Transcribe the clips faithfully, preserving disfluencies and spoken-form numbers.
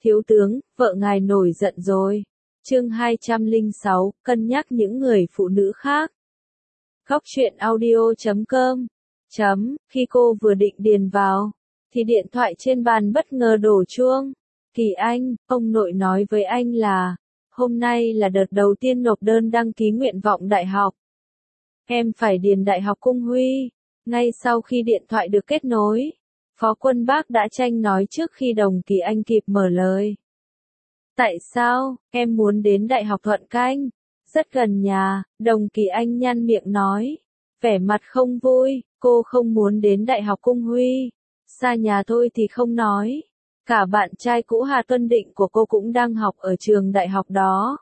Thiếu tướng, vợ ngài nổi giận rồi. Chương hai trăm lẻ sáu, cân nhắc những người phụ nữ khác. Góc truyện audio chấm com. Chấm, khi cô vừa định điền vào, thì điện thoại trên bàn bất ngờ đổ chuông. Kỳ Anh, ông nội nói với anh là, hôm nay là đợt đầu tiên nộp đơn đăng ký nguyện vọng đại học. Em phải điền Đại học Cung Huy. Ngay sau khi điện thoại được kết nối, Phó Quân Bác đã tranh nói trước khi Đồng Kỳ Anh kịp mở lời. Tại sao, em muốn đến Đại học Thuận Canh? Rất gần nhà, Đồng Kỳ Anh nhăn miệng nói. Vẻ mặt không vui, cô không muốn đến Đại học Cung Huy. Xa nhà thôi thì không nói. Cả bạn trai cũ Hà Tuân Định của cô cũng đang học ở trường đại học đó.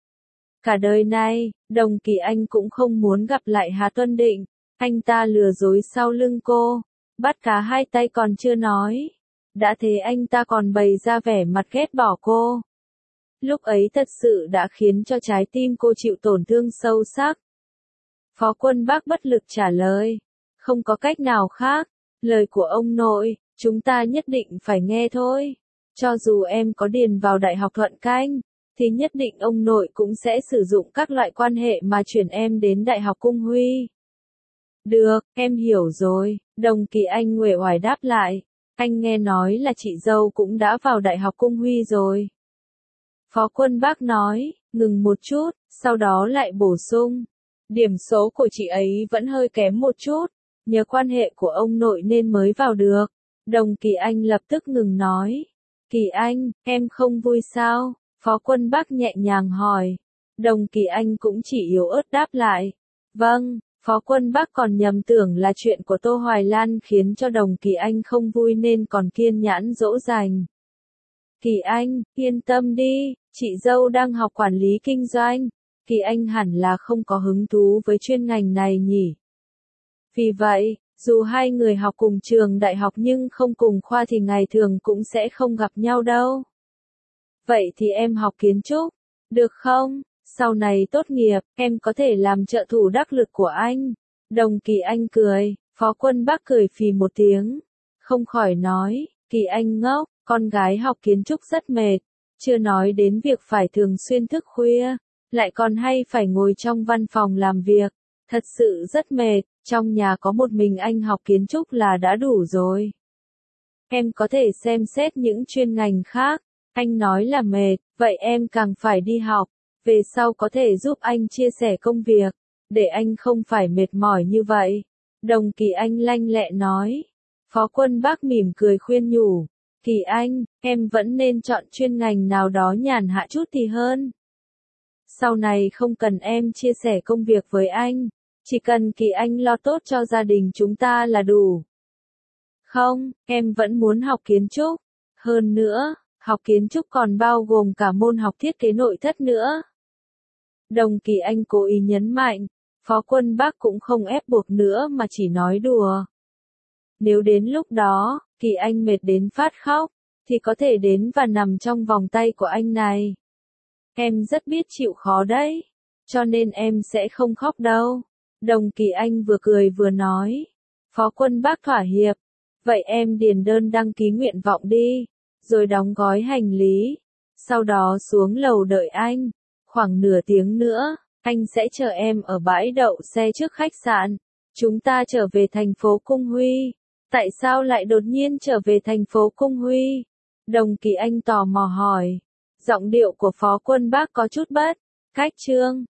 Cả đời này, Đồng Kỳ Anh cũng không muốn gặp lại Hà Tuân Định. Anh ta lừa dối sau lưng cô, bắt cá hai tay còn chưa nói. Đã thế anh ta còn bày ra vẻ mặt ghét bỏ cô. Lúc ấy thật sự đã khiến cho trái tim cô chịu tổn thương sâu sắc. Phó Quân Bác bất lực trả lời. Không có cách nào khác, lời của ông nội, chúng ta nhất định phải nghe thôi. Cho dù em có điền vào Đại học Thuận Canh, thì nhất định ông nội cũng sẽ sử dụng các loại quan hệ mà chuyển em đến Đại học Cung Huy. Được, em hiểu rồi, Đồng Kỳ Anh uể oải đáp lại. Anh nghe nói là chị dâu cũng đã vào Đại học Cung Huy rồi. Phó Quân Bác nói, ngừng một chút, sau đó lại bổ sung. Điểm số của chị ấy vẫn hơi kém một chút, nhờ quan hệ của ông nội nên mới vào được. Đồng Kỳ Anh lập tức ngừng nói. Kỳ Anh, em không vui sao? Phó Quân Bác nhẹ nhàng hỏi. Đồng Kỳ Anh cũng chỉ yếu ớt đáp lại. Vâng. Phó Quân Bác còn nhầm tưởng là chuyện của Tô Hoài Lan khiến cho Đồng Kỳ Anh không vui nên còn kiên nhẫn dỗ dành. Kỳ Anh, yên tâm đi, chị dâu đang học quản lý kinh doanh. Kỳ Anh hẳn là không có hứng thú với chuyên ngành này nhỉ. Vì vậy, dù hai người học cùng trường đại học nhưng không cùng khoa thì ngày thường cũng sẽ không gặp nhau đâu. Vậy thì em học kiến trúc, được không? Sau này tốt nghiệp, em có thể làm trợ thủ đắc lực của anh. Đồng Kỳ Anh cười, Phó Quân Bác cười phì một tiếng. Không khỏi nói, Kỳ Anh ngốc, con gái học kiến trúc rất mệt. Chưa nói đến việc phải thường xuyên thức khuya, lại còn hay phải ngồi trong văn phòng làm việc. Thật sự rất mệt, trong nhà có một mình anh học kiến trúc là đã đủ rồi. Em có thể xem xét những chuyên ngành khác. Anh nói là mệt, vậy em càng phải đi học. Về sau có thể giúp anh chia sẻ công việc, để anh không phải mệt mỏi như vậy. Đồng Kỳ Anh lanh lẹ nói. Phó Quân Bác mỉm cười khuyên nhủ. Kỳ Anh, em vẫn nên chọn chuyên ngành nào đó nhàn hạ chút thì hơn. Sau này không cần em chia sẻ công việc với anh, chỉ cần Kỳ Anh lo tốt cho gia đình chúng ta là đủ. Không, em vẫn muốn học kiến trúc. Hơn nữa, học kiến trúc còn bao gồm cả môn học thiết kế nội thất nữa. Đồng Kỳ Anh cố ý nhấn mạnh, Phó Quân Bác cũng không ép buộc nữa mà chỉ nói đùa. Nếu đến lúc đó, Kỳ Anh mệt đến phát khóc, thì có thể đến và nằm trong vòng tay của anh này. Em rất biết chịu khó đấy, cho nên em sẽ không khóc đâu. Đồng Kỳ Anh vừa cười vừa nói. Phó Quân Bác thỏa hiệp, vậy em điền đơn đăng ký nguyện vọng đi, rồi đóng gói hành lý. Sau đó xuống lầu đợi anh. Khoảng nửa tiếng nữa, anh sẽ chờ em ở bãi đậu xe trước khách sạn. Chúng ta trở về thành phố Cung Huy. Tại sao lại đột nhiên trở về thành phố Cung Huy? Đồng Kỳ Anh tò mò hỏi. Giọng điệu của Phó Quân Bác có chút bất cách trương.